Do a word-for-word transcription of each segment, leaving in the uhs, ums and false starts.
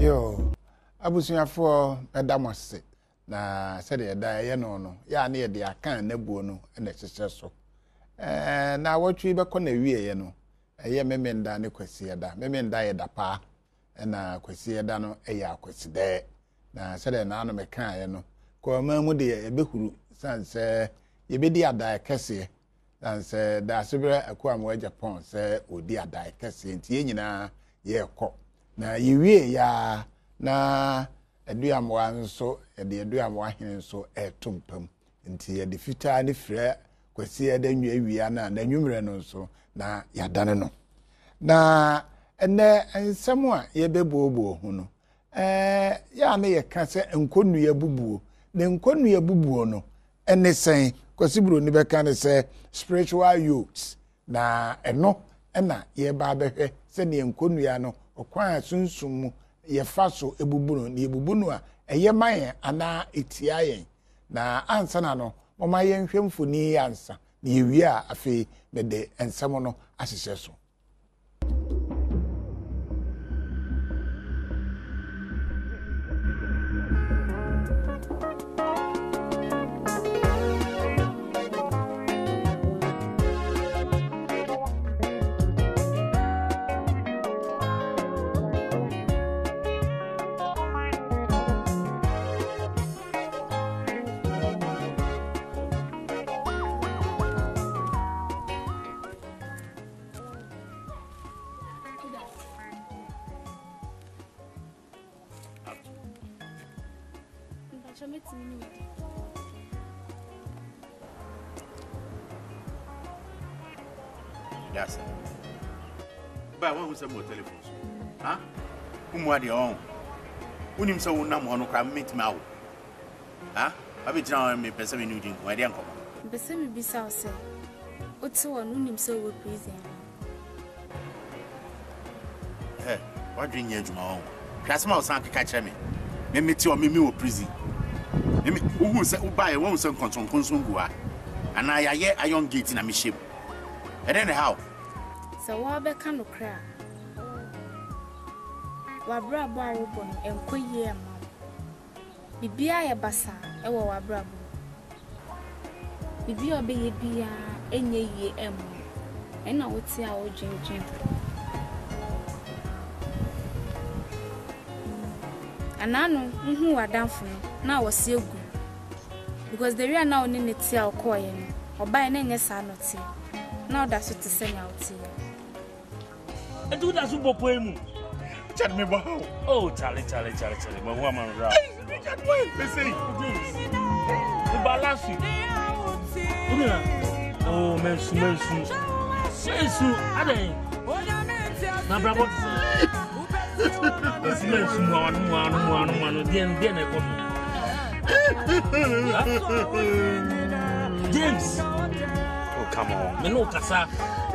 Yo, abusuafo edamose na sede eda ye no no ya na ye de akan na buo no na hyehyɛ so eh na wotwe be kɔ na wie ye no eye memenda ne kwasi eda memenda ye da pa na kwasi eda no eye akwasi de na sede na no meka ye no ko ma mu de ye behuru sanse ye be di ada kese sanse da sebere akwa mo Japan se odi ada kese nti ye nyina ye kɔ na yewie ya na eduamwa nso de eduamwa hene nso etumpam nti ye de fita ne frɛ kwasi eda nwiawia na na nwumre no nso na yadane no na ene nsɛm a ye bebobo hu no eh ya na ye ka sɛ nkonnua bubuo na nkonnua bubuo no ene sɛn kwasi bro ni bɛka ne sɛ spiritual youths na eno ena ye ba bɛhwɛ sɛ ne nkonnua no okwan sunsumu ye faso ebubunu ni ebubunu a eye mayen ana etia yen na ansa na no moma yen hwemfoni ansa na yewie a afi me de ensemo no ahyehyɛ so Yes. But when we say more telephones, huh? Whom are the own? When him so numb on a meet me, huh? I be trying me, Pessamy Newton, my dear uncle. Pessamy be so, sir. What's so on him so with prison? Eh, what drink you, my own? Casma sank catch me. Maybe two or me prison. Who will say, buy one son control consumua, and I hear a young gate in a machine. And then how? So what be kind of cry? Wabra barobon and quay mam. Bibia ya basa, ewa wabrabo. Bibia be bia enye ye em. And I would say our jing jing. And I know who are down for now was so good. Because the real now in the tea or coin or buy any sanity. Now that's what to send out here. And do that super poem. Tell me about Oh, Charlie, Charlie, Charlie, Charlie, my woman, right? Listen, the balance. Oh, Mensu, Mensu, Mensu, Ade. My brother, this Mensu, one, one, one, one, then, then I come. James. Come on, me no kasa.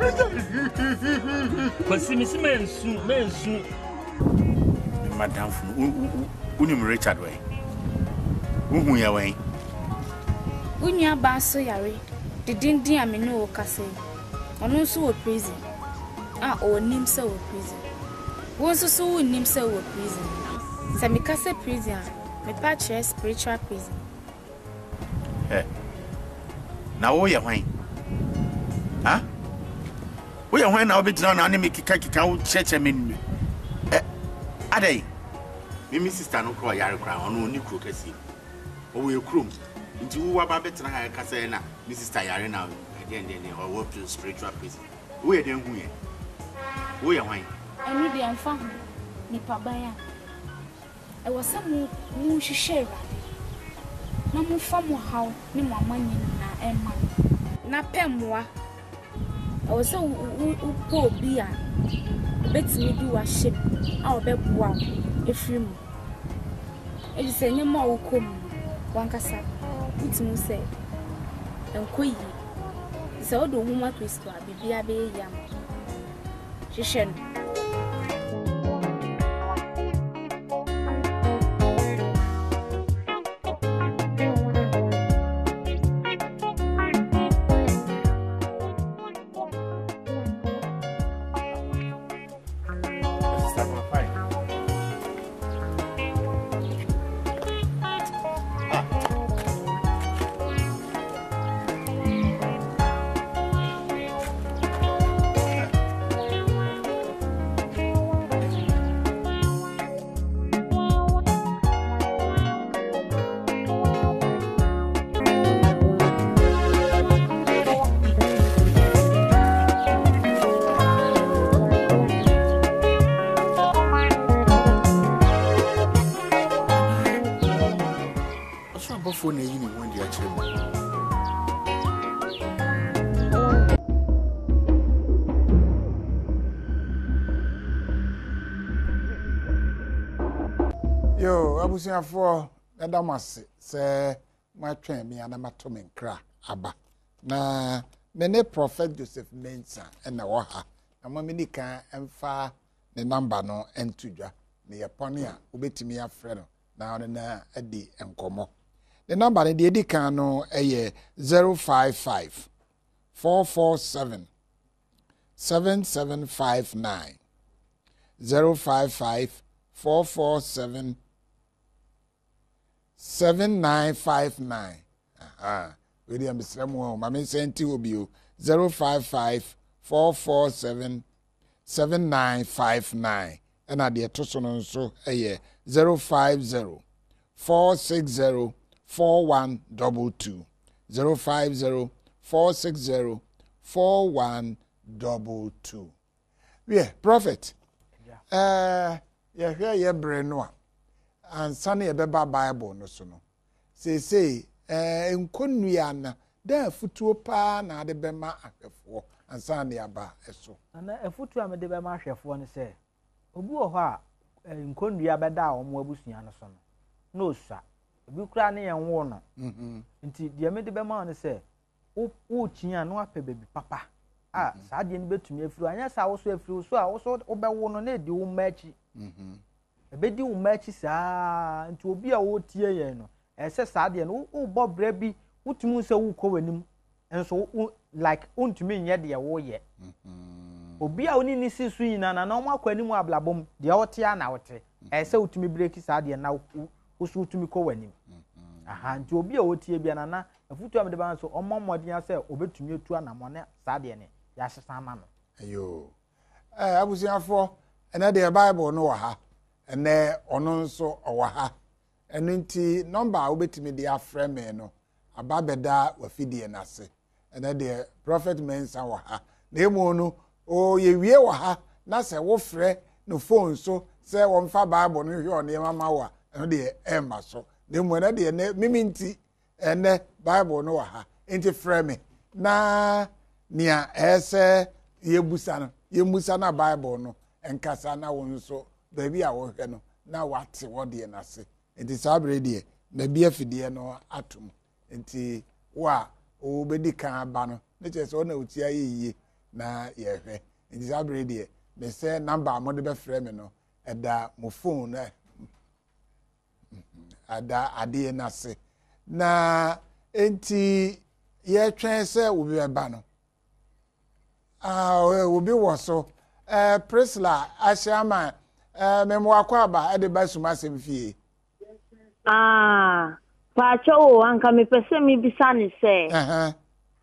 But see me see men soon, men soon. Madam, unim Richard way. Uhu ya way. Unya baso yare. The dindi a me no kasa. Ono so wo prison. Ah, o nim se wo prison. Won so so wo nim se wo prison. Se me kasa prison, me pa chere spiritual prison. Eh. Na wo ya hwan? Huh? We are when I'll be down and make a kaka church. I mean, eh, Ade, me sister no call Yara crown on new crookesy. Oh, we'll crum into what I better have Casena, Missus Tayarina, again, then or work to spiritual prison. We are then we we are wine. I knew the unfound Nipabaya. I was some who she share. No more from how, no more money, and money. Na pemwa. I was so poor beer. Bet me do a ship. I'll bet wow. If you it is any more come. One cassa, which you say. And quay. So the woman Christo be a baby yam. She shan't. abusuafo edamase se matwen me anamato me nkra aba na me ne Prophet Joseph Mensa ena wo ha na mo me nika emfa ne number no entudwa ne yepone a obetimi afre no na ono na adi enkomo the number ne de edika no eye zero five five four four seven seven seven five nine zero five five four four seven seven nine five nine. Aha. William Sremo, Mami Senti Obio zero five five four four seven seven nine five nine. And at the Tosonon so a zero five zero four six zero four one double two zero five zero four six zero four one double two. Yeah, Prophet. Yeah. Uh yeah, here ye brenoa. And Sunny a beba Bible no so no. Say say eh nkonnua na da futuo pa na de bema ahwefo ansa na aba eso. Na afutuo am de bema ahwefo ne se obi wo ho a nkonnua beda a omo abusua no so no. No sua. Obi kura ne yen wo no. Mhm. Nti de me de bema ne se wo wo chia no apɛ baby papa. Ah saa de ne betumi afiri anya saa wo so afiri so a wo so wo bɛwo no na edi wo machi. Mhm. Ebedi wo machi saa nti obi a wo tie yen no ese saa de no wo bo bra bi wotumi se wo kɔ wanim enso like untumi nye de wo ye obi a oni ni sisu yina na na wo akɔ anim ablabom de wote a na wote ese wotumi break saa de na wo so wotumi kɔ wanim aha nti obi a wotie bia na na afutu am de ban so ommomodin ase obetumi etu anamone saa de ne ya hyesan ma no ayo eh abusuafo ene de Bible no wa ha ene ono nso owa ha enu nti number obetimi de afre me no ababeda wafidie nase ene de Prophet Mensa wa ha na emu no o ye wie wa ha na se wo frɛ no phone so se wo mfa Bible no hwe one mama wa ene de ema so na emu ene de ne mimi nti ene Bible no wa ha nti frɛ me na nia ese ye busa no ye musa na Bible no enkasa na wo nso baby a wo hwe no na wate wo de nase nti sabre de na bia fidie no atom nti wa o bedi kan aba no ne che so na utia yiye na ye hwe nti sabre de me say number mo de be frɛ me no eda mo phone na ada ade nase na nti ye twen se wo be ba no ah wo bi wo so eh Priscilla Ashama eh memo akwaba ade ba suma semfie ah pa cho anka me pese mi bisa ni se eh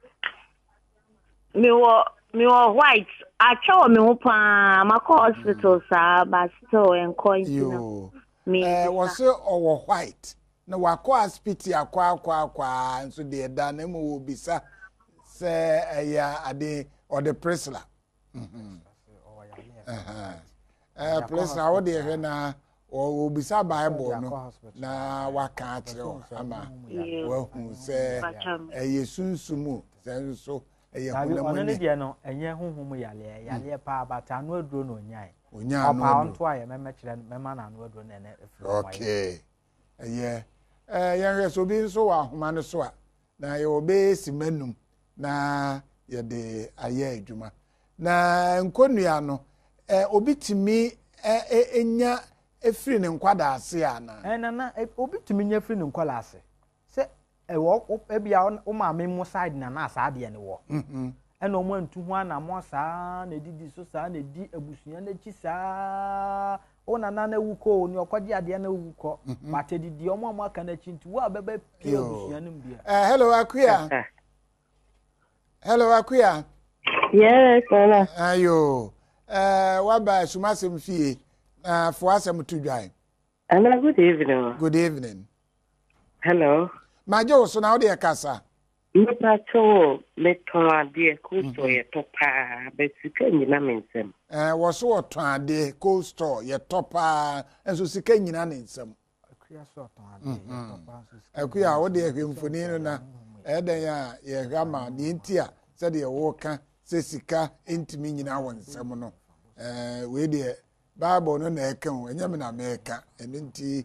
mi wo mi wo white a cho me ho pa mako hospital sa ba still en coin me eh was owo white na wako hospital akwa akwa akwa nso de da na mo wo bisa se eya ade or the Priscilla mhm eh eh Priscilla wo de hwe na o bisa Bible no na waka atio ama wa hu se eye sunsumu senso eye honam ono ne de no enye honhom yale yale pa abata no aduro no nyai onya no pa onto aye meme kire mema na no aduro na na efiri okay eye eh yenhwe so bi nso wa homa no so a na ye obe simanum na ye de aye adwuma na nkonnua no eh obitimi enya efiri ne nkwada ase ana eh na na obitumi nya efiri ne nkwala ase se ewo ebia o ma me mo side na na asa de ne wo mhm e no mo antu ho ana mo saa na didi so saa na di abusunya na chi saa o na na na wuko ni okodi ade na wuko mate didi o mo mo aka na chi ntu wo abeba pia abusunya no mbia eh hello Akuya hello Akuya yes hello ayo eh waba sumasem fie uh for asem to dwan hello good evening good evening hello majo so na ode kasa nipa to leton ade ko so ye topa besika nyina mensem eh wo so oton ade cold store ye topa enso sika nyina ne nsem akuya so oton ade ye topa so sika akuya wo de ehwemfoni no na eden ya ye hama de ntia se de wo ka se sika entimi nyina wo nsem no eh we de Bible no na eka o enyame na meka eni nti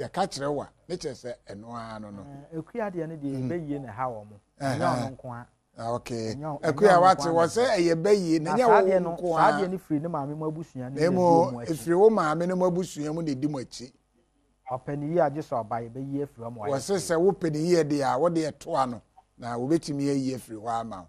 ya ka kire wa ne kire se eno ano no ekuya de ne de beyi na ha wo mo nya ono nko a okay ekuya wate wo se eye beyi na nya wo nko a saade ne free ne maame mo abusua ne mo efiri wo maame ne mo abusua mu ne di mo achi opani yi age so obaye beyi efiri mo wo se se wo peni yi de a wo de eto ano na wo betimi yi efiri ho ama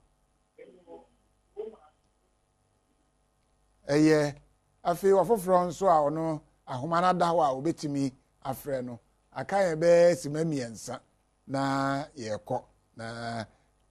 eye afi wafoforo nso a ono ahoma na da ho a wo betimi afre no aka ye be simamiensa na yekọ na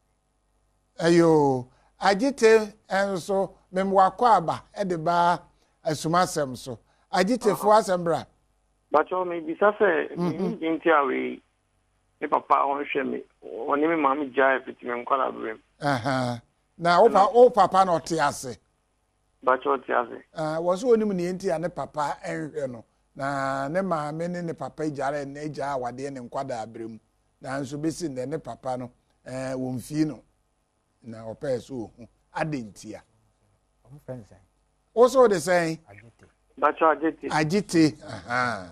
ayo agite enso memwakọ aba e de ba asumasem so agite fo asembra bacho me bisa se nti awe e papa on hwe me oni me mama jai fitime nkwala brem aha na o pa o papa no te ase bacho te ase ah wo so oni mu ne nti ane papa enhwe no na ne maame ne ne papa ijare ne ija awade ne nkwada abrem na nso besi ne ne papa no eh wo mfi no na opa so hu adentia o friend say o so de say agite bacho agite agite aha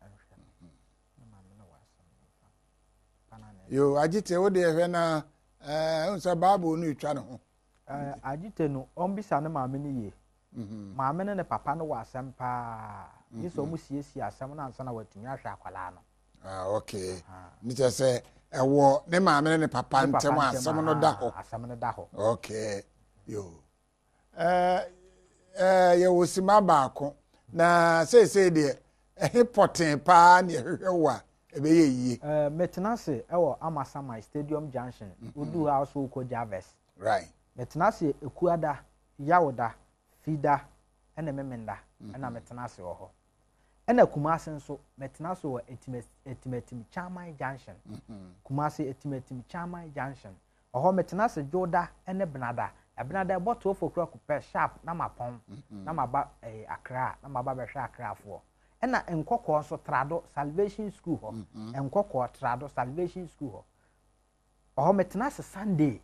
yo agite o de hwe na eh unsa babo no itwa ne ho eh agite no ombisa ne maame ne ye mhm maame ne ne papa no wa asem pa yeso mu siesie asem na ansa na watumi ahwe akwala no ah okay ni te se ewo ne maame ne papa ntem asem no da ho asem no da ho okay yo eh eh ye wosima baako na sei sei de eh poten pa na ehwe wa ebe ye yi eh metenase ewo Amasama Stadium Junction udu house uko Jarvis right metenase ekuada yawoda fida ene memenda ena metenase wo ho ena Kumasi nso metenase wo etimetim Chamai Junction Kumasi etimetim Chamai Junction oho metenase joda ene benada benada boto for kro kupɛ sharp na mapon na maba eh Accra na maba be hwe Accra fo ena enkokɔ nso Trado Salvation School ho enkokɔ Trado Salvation School ho oho metenase Sunday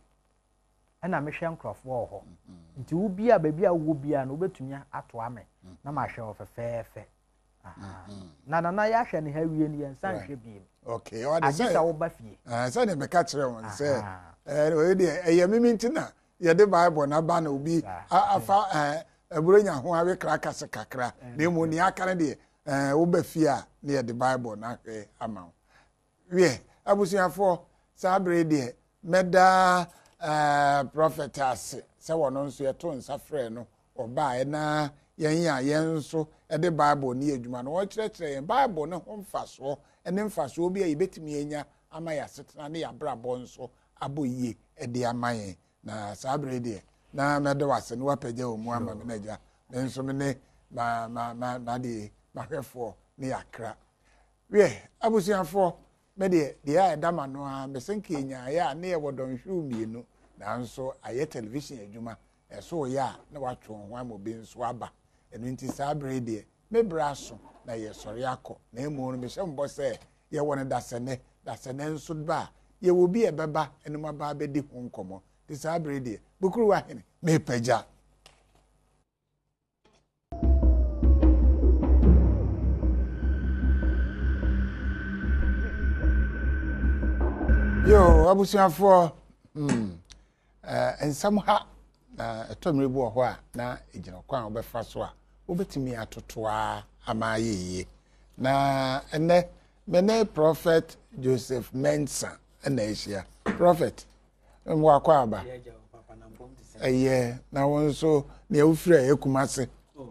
ena mehwe nkrofo ho nti wo bia ba bia wo bia no obetumi ato ame na ma hwe ofefefe aha na na na ya hwe ne ha wie ne yensan hwe bi okay o de say agita wo ba fie ah say ne meka kire won say eh o de eye miminti na ye de Bible na ba na obi afa eh aburonya ho awe kraka se kakra na mu ni aka ne de eh wo ba fie a ne ye de Bible na hwe ama wie abusuafo sabre de meda eh prophet ase se wono nso ye to nsafre no oba e na yen ya yen nso e de Bible ni adwuma no wo kyerɛkyerɛ yen Bible ne ho mfaso ene mfaso obi a yebetimi enya ama ya setena ne ya brabɔ nso aboyie e de ama yen na sabre de na mede wase no wapagya o mu ama me na gya nso me ne ma ma ma na de mahwefo ne yakra we abusuafo me de de ya edama no a mesenke nya ya ne ye wodon hwu mienu na nso aye television adwuma eso ya na watwo ho amobi nso aba eno nti sabre de me braso na ye sori akọ na emu no me hye mbo se ye woni dasene dasene nso ba ye wo bi ebeba eno ma ba be di ho nkomo ti sabre de bukuru wa hene me pagya yo abusuafo hmm eh ensam ha na etomre bu ho a na ejina kwan obefa so a obetimi atotoa amaayeye na ene mene prophet Joseph Mensah na ehia prophet mwo akwa aba eye na wonso na ewufira Ekumase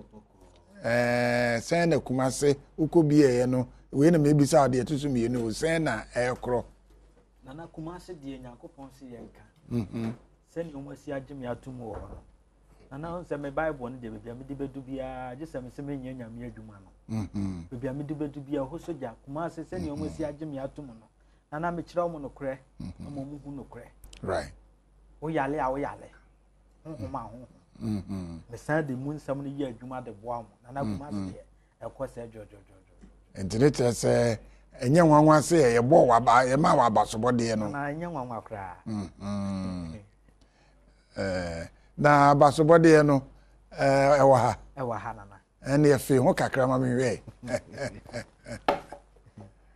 eh sen na Kumase ukobi eye no we na mebisa ade etusu mienu sen na ekro nana Kumase die Nyankopon se yenka mhm seni omasi agime atum wo ho nana on se me Bible no de bia me de bedu bia je se me se me nya nyame adwuma no mhm bia me de bedu bia ho soja Kumase seni omasi agime atum no nana me kira mo no kre mo mu hu no kre right o yale a o yale ho ma ho mhm me san de mu nsam no yi adwuma de boa mo nana Kumase de e ko se jojo entirete se enye nwanwa se ye bo waba ye ma waba so bode no na enye nwanwa kra mhm eh na basobode no eh ewa ha ewa ha nana ene ye fe ho kakra ma me we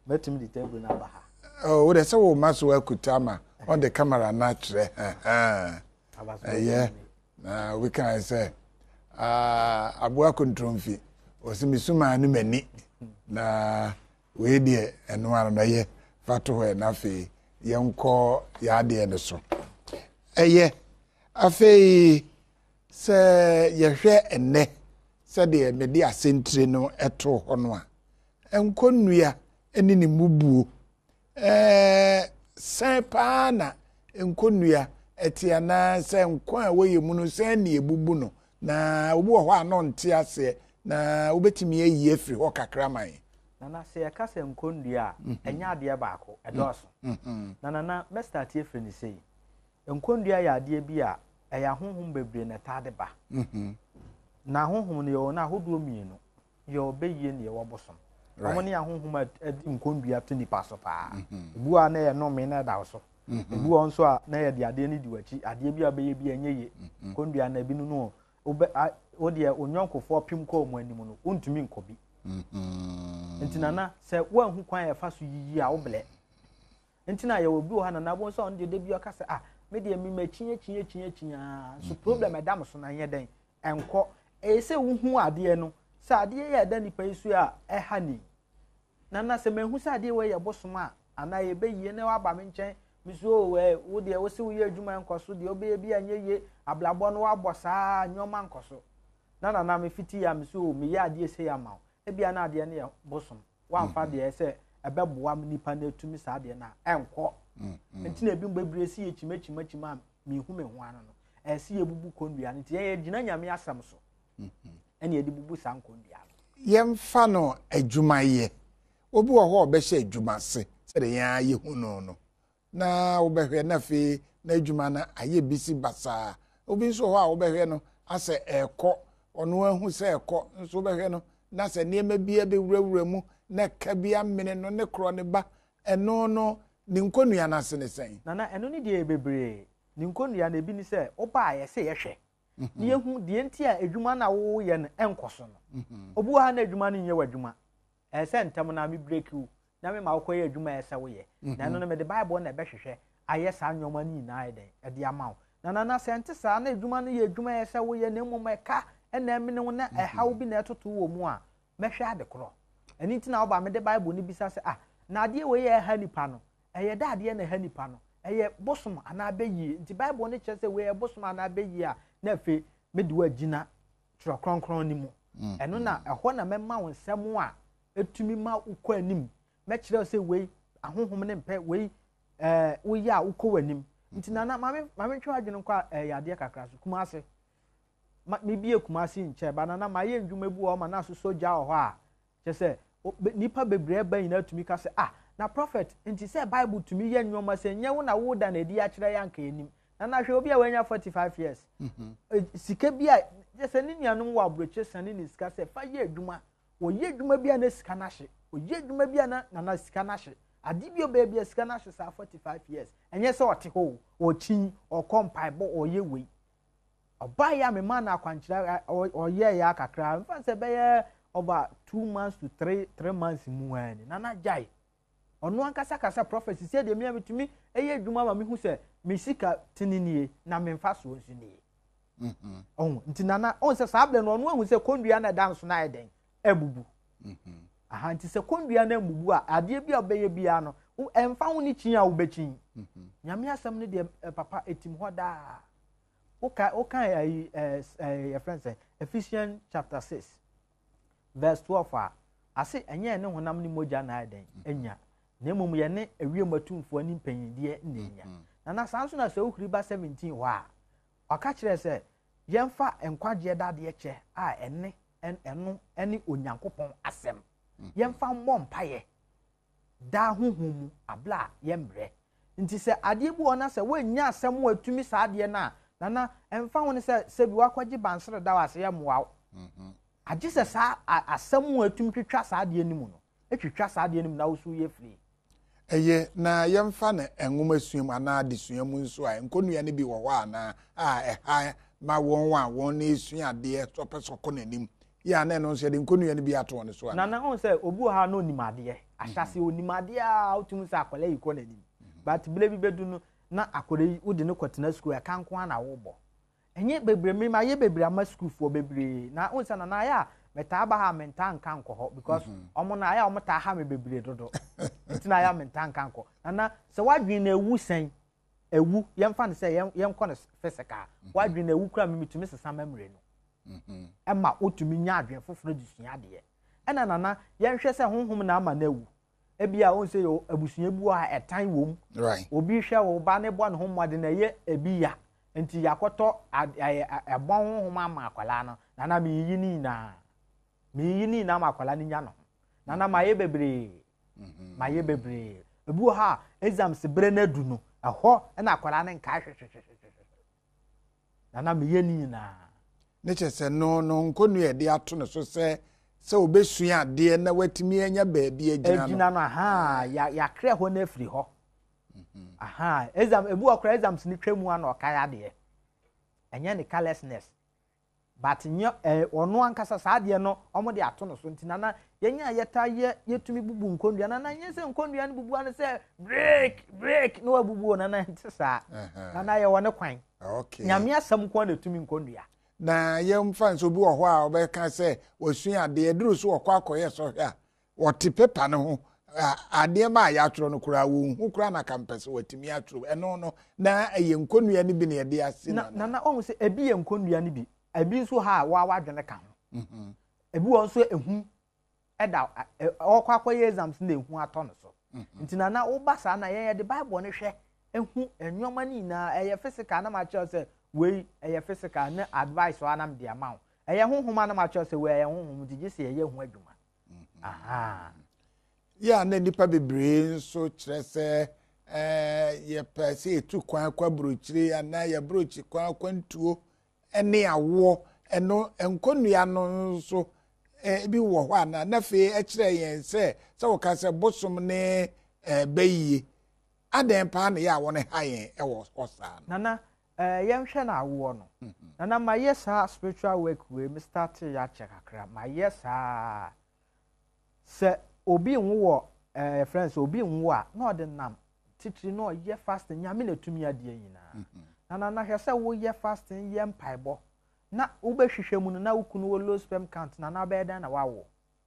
Betim the table na ba ha. Oh, what say wo maso akutama on the camera na tre. Eh eh. Yeah. Na we can say ah abua kontromfi. Osimisuma anu mani. Na we die eno ara na ye fato ho na fe yenko ya de ne so. Eye afei se yehwe enne se de me de asentire no eto ho no a enkonnua eni ni mubuo eh se pa na enkonnua etiana se nkwa woye mu no se na ebubu no na obu ho ano nte ase na obetimi ayi afiri ho kakraman na na se yaka se nkonnua enya ade baako edoso na na na me start afiri ni sei nkonnua ya ade bi a eya honhom bebre na tade ba mhm na honhom ne yo na hodo mienu yo beyie ne yo bosom omo ne honhom nkonnua to nipa so pa ebu a na ye no me na da so ebu on so a na ye de ade ni di wachi ade bi a beye bi enye ye nkonnua na bi no no o de onyonkofo pim ko mo anim no untumi nkobi mhm ntina na se wa hu kwan ya fa so yiyi a oble ntina ye obi o ha na na bo so on de de bi o ka se ah me de mi ma chinye chinye chinye chinya so problem edam so na ye den enko e se wo hu ade no se ade ye da nipa isu a e ha ni na na se mehu se ade we ye bosom a ana ye beyi ne wa ba me nchen mi so we wo de wo se wo ye adwuma enkoso de obe bi anye ye ablabo no wa bosa nyoma nkoso na na na me fiti ya mi so me ye ade se ya ma e bia na ade ne ye bosom wa mfa de se ebeboa nipa na etumi sa ade na enko nti na ebi mbebre si echimechimachima mi hu me ho ano no e si ebubu kondua nti ye gina nyame asam so ene edi bubu san kondua yemfa no adwumaye obi wo ho obehye adwuma se se de ya ye hu no no na obehwe na fe na adwuma na aye bisi basa obi nso ho a obehwe no ase eko ono ahu se eko nso obehwe no na se niema bia be wurawura mu na ka bia mene no ne kro ne ba eno no ni nkonnua na se ne sen na na eno ni de bebre ni nkonnua na ebi ni se oba ye se ye hwe ni ehu de enti a adwuma na wo ye no enkoso no obu ha na adwuma ni nye wadwuma e se ntem na me break you na me ma wo ye adwuma ye se wo ye na eno no me de bible na be hwehwe aye sa nyoma ni na ide e de amawo na na na se ente sa na adwuma no ye adwuma ye se wo ye na mmom eka ena me ne na e hawo bi na etoto wo mu a mehwe ade kro eni nti na oba me de bible ni bisa se ah na ade we ye ha nipa no eye daade na ha nipa no eye bosom ana beyi nti bible ne kyerɛ sɛ we ye bosom ana beyi a na fe me de wagina tro kronkron ni mu ɛno na ɛhɔ na mema wo nsɛm a etumi ma ukɔ anim me kyerɛ sɛ we ahohom ne mpɛ we eh wo ya ukɔ wanim nti na na mame mame twɛ adwene nkɔ eh ade kakra so kuma ase me bie kuma ase nkyɛ ba na na ma ye ndwuma bu o ma na so soja hɔ a kyerɛ sɛ nipa bebre ba nyina tumi ka sɛ ah na prophet nti say bible to me ye nyoma say nye wo na wo da na di a kire yanka enim na na hwe obi a wanya forty-five years mhm sika bi a je say ni nuanom wo abroche sane ni sika say fa ye adwuma wo ye adwuma bi a na sika na hye wo ye adwuma bi a na na sika na hye ade bi oba bi a sika na hye sa forty-five years enye say ote ho o chin o kompai bo o ye we oba ya me ma na akwankyira o ye ya kakra mfa say be ye over two months to three three months mu ani na na jai ono ankasa kasa prophecy say de me ametumi eye adwuma ma me hu se me sika tinini na me mfa so nsu ni mhm oh ntina na on se sable no ono ahu se kondua na dance na eden ebubu mhm aha nti se kondua na ebubu a ade bi obeye bia no emfa hu ni chin a ubechin mhm nyame asem ne de papa etim hoda oka oka ai eh friends Ephesians chapter six verse twelve a ase enye ne honam ni moja na eden enya na mmom ye ne awie matumfo ani mpanyidie nnenya na na sanso na se okuri ba seventeen ho a aka kire se yemfa enkwagye dade che a enne eno ene onyankopon asem yemfa mmɔ mpaye da huhum abla yembre nti se ade bu ona se wanya asem watumi sa ade na na na emfa woni se se bi wakwagye bansere da wase yemwa mhm agye se sa asem watumi twitwa sa ade ni mu no etwitwa sa ade ni mu na wo so ye free eye na yemfa na enwoma suam ana adesuam nso a nkonnua ne bi wo hɔ ana a ɛha ma won wa won na esua ade etopesoko nanim ya na no so de nkonu ne bi ato ne so na na on say obu ha no nimade ahyase onimade a otum say akwala yi ko nanim but bile bi bedu no na akwala yi udi ne kwatena school aka nko na wo bo enye bebre me ma ye bebre ama school fo bebre na on say na na ya meta aba ha menta nka nko ho because omo na ya omo ta ha me bebre dodo ntina ya menta nka nko na na se wadwen na ewu sen ewu yemfa ne say yem ko ne physical wadwen na ewu kura me mitumi sesa memory no mhm ema otumi nya adwen foforo disua de ena nana yenhwe se honhom na ama na ewu ebia on say abusua bu a etan wom right obi hwe wo ba ne bo ne homode na ye ebiya nti yakoto ebon honhom ama akwala no nana me yi ni na me yi ni na ama akwala ni nya no nana ma ye bebre mhm ma ye bebre ebu ha exams bre na du no eho na akwala ne nka hwehwehwe nana me ye ni na ne chese no no nkonu e de ato ne so se se obesua de na watimi anya baabi agina no agina no aha ya ya kre ho na afiri ho aha exam ebu okra exams ni twemu ano okaya de enye ne carelessness but nyo ono ankasa saade no omo de ato no so ntina na yenya yeta ye yetumi bubu nkondua na na yense nkondua ne bubu an se break break no abubu na na ntisa na na ye wone kwan okay nyame asam kwa na tumi nkondua na yem fans obi wo ho a obeka se wasua de eduru so okwa akoye so hwa wote paper ne ho ade ma ya atro no kura wo hu kura na campus watimi atro eno no na eye nkonnua ne bi ne de ase na na na on se ebi ye nkonnua ne bi ebi nso ha wa wa dwene ka ho mhm ebi won so ehu eda okwa akoye exams na ehu ato no so nti na na wo basa na ye de bible ne hwe ehu enwoma ni na eye physical na ma che se we eye physical na advice wa nam de amount eye honhom na ma che se we eye honhom di gise eye hu adwuma aha ya na nipa bebre so kire se eh ye pese etu kwan kwa brochire ana ye brochi kwan kwantuo ene awo eno enkonnua no so eh bi wo ho ana na fe e kire yen se se wo ka se bosom ne eh bayiye aden pa na ya wo ne hayen e wo osa nana eh yenhwe na awo no nana ma yesa spiritual work we me start ya chekakra ma yesa se obi nwo eh friends obi nwo a na ode nam titiri no ye fasting nyame na tumi ade nyina nana na hwese wo ye fasting ye mpaibo na wo behwehwe mu na wukunu wo low sperm count na na be dan na wawo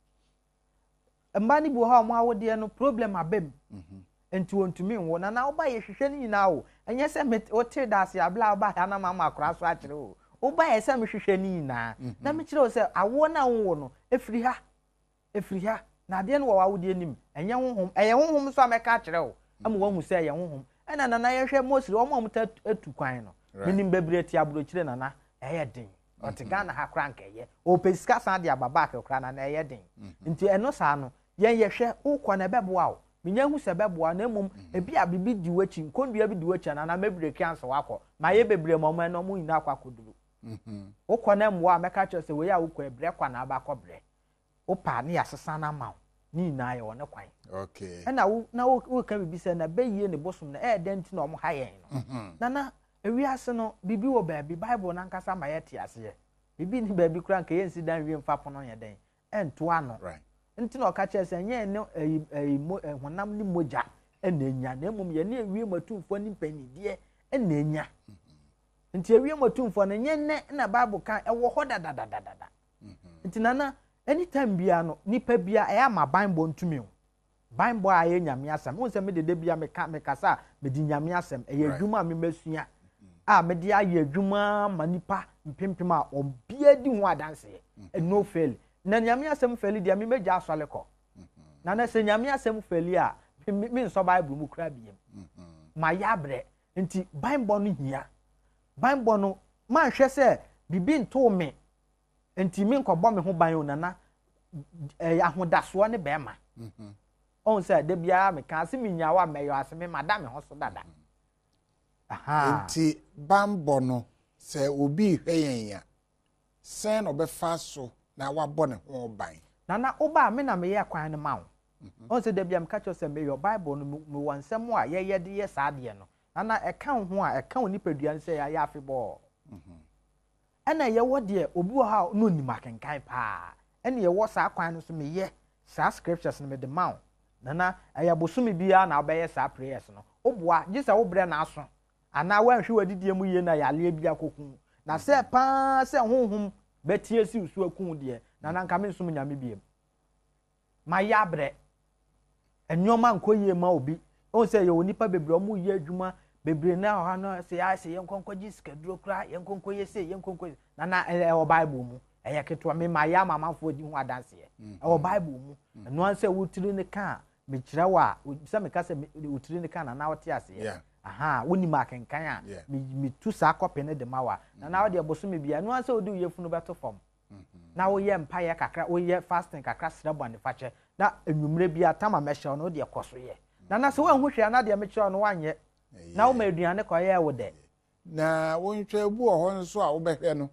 mbani bu ha mo awode no problem abem enti wontumi nwo na na wo ba ye hwehwe ni nyina wo enye se o te dase abla wo ba ya na mama akora so akire wo wo ba ye se me hwehwe ni nyina na me kire wo se awo na wo no efiri ha efiri ha na de no wo awode nim enye honhom eye honhom so ameka akire wo am wo hu se eye honhom ena na na ye hwe mosiri wo mo mta etu kwan no minim bebre ti aburo kire na na eye den otiga na ha kra nkeye o pesika san de ababa ka kra na na eye den nti eno sa no yen ye hwe ukọ na beboa wo minya hu se beboa na emom ebi abibi di wachi nkondua bi di wachi na na mebre cancer wako ma ye bebre mom eno mu ina akwa koduru mhm ukọ na mwa meka che se we ya ukọ ebre kwa na abakọ bre upa ne yasesa na ma ni na ye wona kwan okay ena wo na wo ka bibi se na beyiye ne bosom na e denti na omo hayen no na na ewiase no bibi wo baabi bible na nkasa ma ye te ase bibi ni baabi kura nka ye nsi dan wie mfa pono ye den ento ano right nti na okache se nye ne honam ni moja enenya na emum ye ne ewie matumfo ni panidie enenya nti ewie matumfo na nye ne na bible kan ewo ho dadadadada nti na na anytime bia no nipa bia e ama bible ntumi o bible a ye nyame asem won se me dede bia me ka me kasa me di nyame asem e ye adwuma me masua a me di aye adwuma manipa mpempem a obia di ho adanse no fail na nyame asem fail dia me meja asole ko na na se nyame asem fail a me nso bible mu kura biem ma ya bre nti bible no hia bible no ma hwe se bibi nto me nti me nkobo me ho ban onana eh ahodaso ne bema mhm on say de bia me kan se minyawa meyo ase me madam ho so dada aha nti bambo no se obi hweyen ya sen obefa so na wabọ ne ho ban na na oba me na me ye kwan ne ma wo on say de bia me ka cho se meyo bible no me wansem a ye ye de ye saade no na na e kan ho a e kan onipadua se ya ya afebọ mhm ɛna ye wo de obi wo ha no nim akenkan pa ɛna ye wo saa kwan no so me ye saa scriptures no me de maw nana ɛyɛ bosome bia na obɛyɛ saa prayers no oboa gisa wo bre na aso ana wanhwe wadidie mu ye na yale bia kokun na sɛ pa sɛ honhom betie si usu akun de na na nka me nso nyame biem ma ya bre enyoma nkoyie ma obi on sɛ ye onipa bebre omu ye adwuma bebre na ha no sɛ ya sɛ yenkonkɔgye skaduro kra yenkonkɔye sɛ yenkonkɔye na na ɛwɔ bible mu ɛyɛ ketwa me ma ya mamafo di ho adanse ɛwɔ bible mu ɛno an sɛ wotiri ne ka me kyerɛ wa sɛ me ka sɛ wotiri ne ka na na wote ase aha woni ma kenkan a me me tu sa kope ne de mawa na na wode boso me bia no an sɛ wodi yefunu beto fam na wo ye mpa ye kakra wo ye fasting kakra srebo ne fache na enwumre bia tama mehye no de koso ye na na sɛ wo anhu hwea na de me kyerɛ no wanyɛ na wo ma aduane kɔ ye wo de na wo ntwe bu ho nso a wo behwe no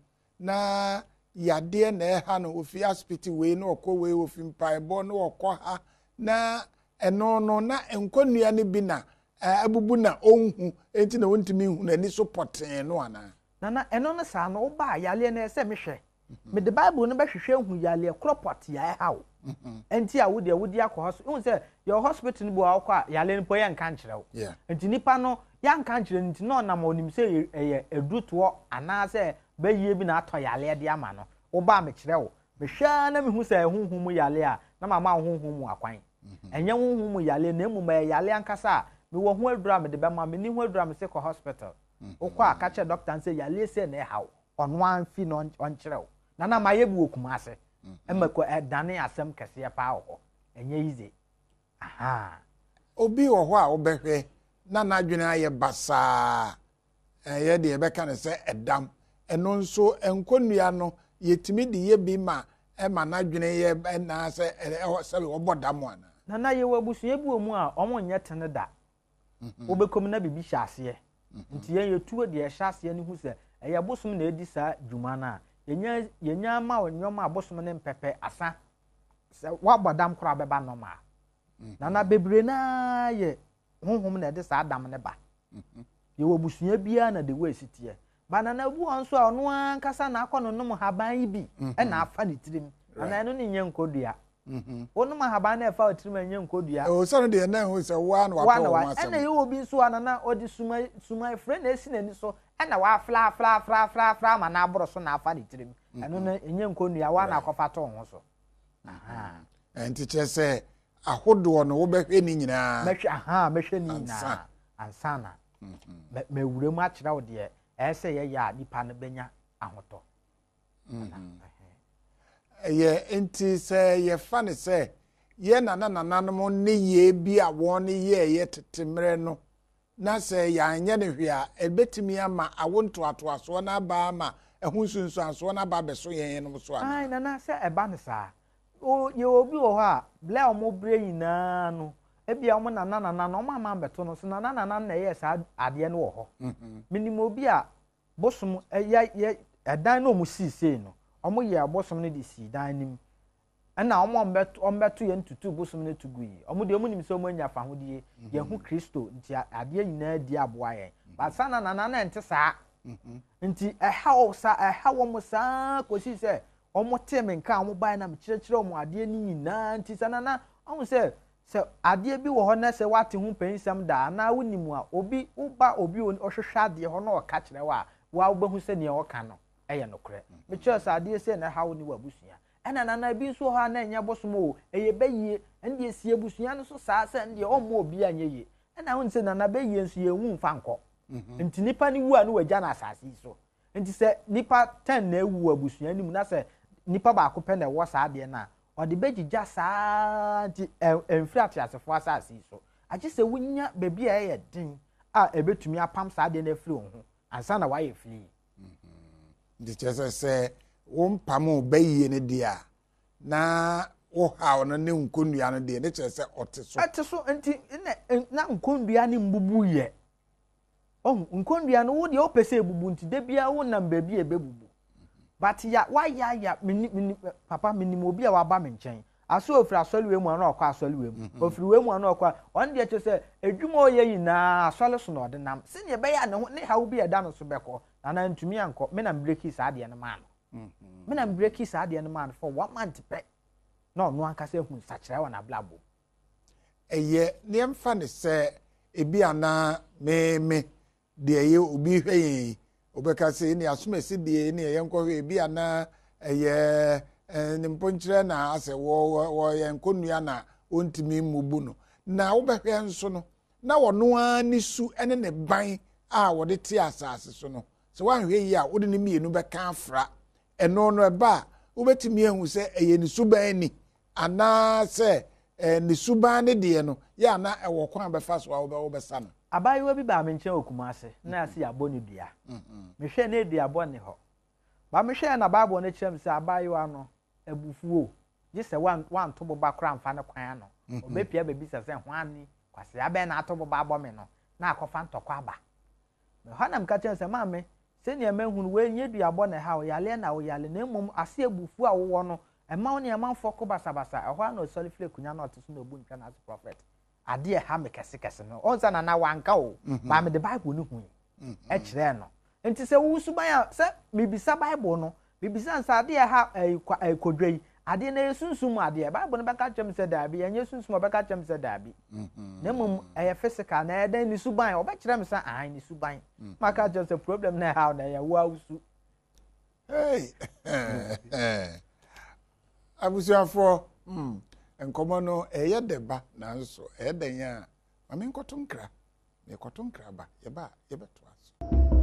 na yade na eha no ofi aspiti we na okɔ we ofi mpaebo na okɔ ha na eno no na enkonua ne bi na abubu na onhu enti na wontimi hu na ni so poten no ana na na eno no sa no ba yale na se mehwe me the bible no behwehwe hu yale kropot ya hawo enti a wodi a wodi akɔ so hu se your hospital no bu akɔ a yale no po ye nka nkyerɛw enti nipa no ya nka nkyerɛ enti no na ma onim se eye eduto ana se bayie bi na atɔ yale de ama no wo ba me kyerɛw me hwa na me hu se hunhum yale a na mama hunhum mu akwan enye hunhum yale na emu ma yale ankasa me wo ho adura me de be ma me ni ho adura me se ko hospital okọ aka che doctor say yale se na hawo ono an fi no on kyerɛw na na maye bu okuma ase emako edane asem kese pa ho enye yize aha obi wo ho a obehwe na na adwene aye basa eh de be ka ne se edam eno nso enkonua no yetimi de ye bi ma e ma na adwene ye na se se obodam ana na na ye wabusu bi omu a omo nye tene da obekom na bibi hyase nti ye yetuo de hyase ne hu se eye bosom na edi sa dwuma na yenya yenya ma onyoma abosom ne mpepe asa se wabodam kora beba normal na na bebre na ye honhom na edi sa adam ne ba ye wabusua bia na de we sitie ba na na bu onso a ono ankasa na akọ no nom haban yi bi e na afa ne tirim ana eno ne nye nkodua mhm ono ma haban na efa tirim nye nkodua o so no de na hu se wa na wakọ wa asem na ye obi nso ana na odi suma suma efre na esi na ni so na wa fla fla fla fla fla ma na aboro so na afa ne tirim eno na enye nkodua wa na akọfa to ho so aha enti che se ahodo no wo behwe ni nyina mehwe aha mehwe ni nyina ansana mhm me wure mu akira wo de ese ye ya nipa no benya ahoto mhm ye enti se ye fa ne se ye na na na no ne ye bi a won ne ye ye tetemre no na se ya anye ne hwe a ebetimi ama awonto ato aso na ba ma ehunsunsu aso na ba beso ye no so ana ai na na se eba ne sa o ye obi wo ha bla o mo bre nyina no ebia omo na na na na o ma ma beto no so na na na na ye sa ade ne wo ho mhm minimo obi a bosom ya ya edan no mu sisei no omo ye bosom ne de si dan nim na omo mbeto ombeto ye ntutu bosom ne tuguyi omo de omo nim se omo anya fa ho de ye hu Kristo nti ade nyina di aboa ye ba sana na na na ente saa nti eha o sa eha wo mo saa kosi se omo te me nka omo bai na me kirekire omo ade ni nyina nti sana na omo se se ade bi wo ho na se wate hu pensam da na wonimu a obi uba obi ohwehwe ade ho na o ka kire wa wa ubahu se ne o ka no eye no kure me kire se ade se na hawo ni wabusua ena na na bi so ha na enya bosom o eye bayie ende esie busua no so saa se ende o mo obi anyeye ena hu se na na bayie nso ye hu mfa nkọ nti nipa ni wu anu wagya na asase so nti se nipa ten na ewu abusua ni mu na se nipa ba ko pe na wo saa de na o de begija saa nti emfiri atiasefo asase so agye se wunya bebi a ye din a ebetumi apam saa de na afiri ho ansa na wa ye firi nti chese se wo mpam obayie ne dia na wo hawo no ne nkonnua no de ne chese oteso ateso nti na nkonnua ne mbubu ye oh nkonnua no wo de opese ebubu nti de bia wo nam bebi ebebubu but ya wa ya ya mini papa minimo obi a wa ba me nkyɛn aso ofiri asɔliwe mu ana ɔkɔ asɔliwe mu ofiri we mu ana ɔkɔ ɔn de kyɛ sɛ edwuma oyɛ nyinaa asɔle so na ɔde nam se ne bɛyɛ ne ho ne hawo bi ɛda no so bɛkɔ na na ntumi ankɔ me na breaki saa de no ma no me na breaki saa de no ma no for one month pɛ na ɔno ankasa hu sakyerɛ wɔ na blabo ɛyɛ ne mfa ne sɛ ebi ana me me de ɛyɛ obi hwɛ yi obɛka sɛ ne asomasi de ne ɛyɛ nkɔ hwɛ ebi ana ɛyɛ ne mponkyerɛ na asɛ wɔ wɔ yɛ nkonnua na ontimi mubu no na wobɛhwɛ nso no na wɔno a ne su ene ne ban a wɔde te asase so no sɛ wahwɛ yi a wode ne mienu bɛka afra ɛno no ɛba wobɛtumi ahu sɛ ɛyɛ ne suban ni ana sɛ ne suban ne deɛ no yɛ ana ɛwɔ kwan bɛfa so a wobɛsa no abayewa bi ba me nkyɛn okuma ase na ase yabɔ ne dua mehwɛ ne dua bɔ ne hɔ ba mehwɛ na Bible no kyerɛ me sɛ abayewa no abufuo gye sɛ wan wan to boba kora mfa ne kwan no obepia bebi sɛ sɛ hwani kwase abɛ na ato boba abɔ me no na akɔfa ntɔkɔ aba me hɔ na mka kyerɛ sɛ maame sɛ ne mahunu we nye dua bɔ ne ha o yale na o yale na mmom ase abufuo a wowɔ no ɛma wo ne ɛma mfɔ ko basabasa ɛhɔ na osɔle fle kunya na ɔte so na obu ntwa na as prophet ade ɛha me kɛse kɛse no ɔnsa na na wanka o ba me de Bible no hu ɛ kyerɛ no nti sɛ wo suban a sɛ mebisa Bible no bibisa nsa ade ɛha ɛkodwa yi ade na yesunsum ade Bible no bɛka kyerɛ me sɛ daabi ɛnyɛ sunsum bɛka kyerɛ me sɛ daabi na mmom ɛyɛ physical na ɛdan ni suban ɔbɛkyerɛ me sɛ an ni suban maka kyerɛ sɛ problem na ɛha na ɛyɛ wo awusu hey abusuafo mm nkɔmɔ no ɛyɛ deba nanso ɛyɛ dan ya ma me nkɔto nkra me nkɔto nkra ba yɛba yɛbɛto aso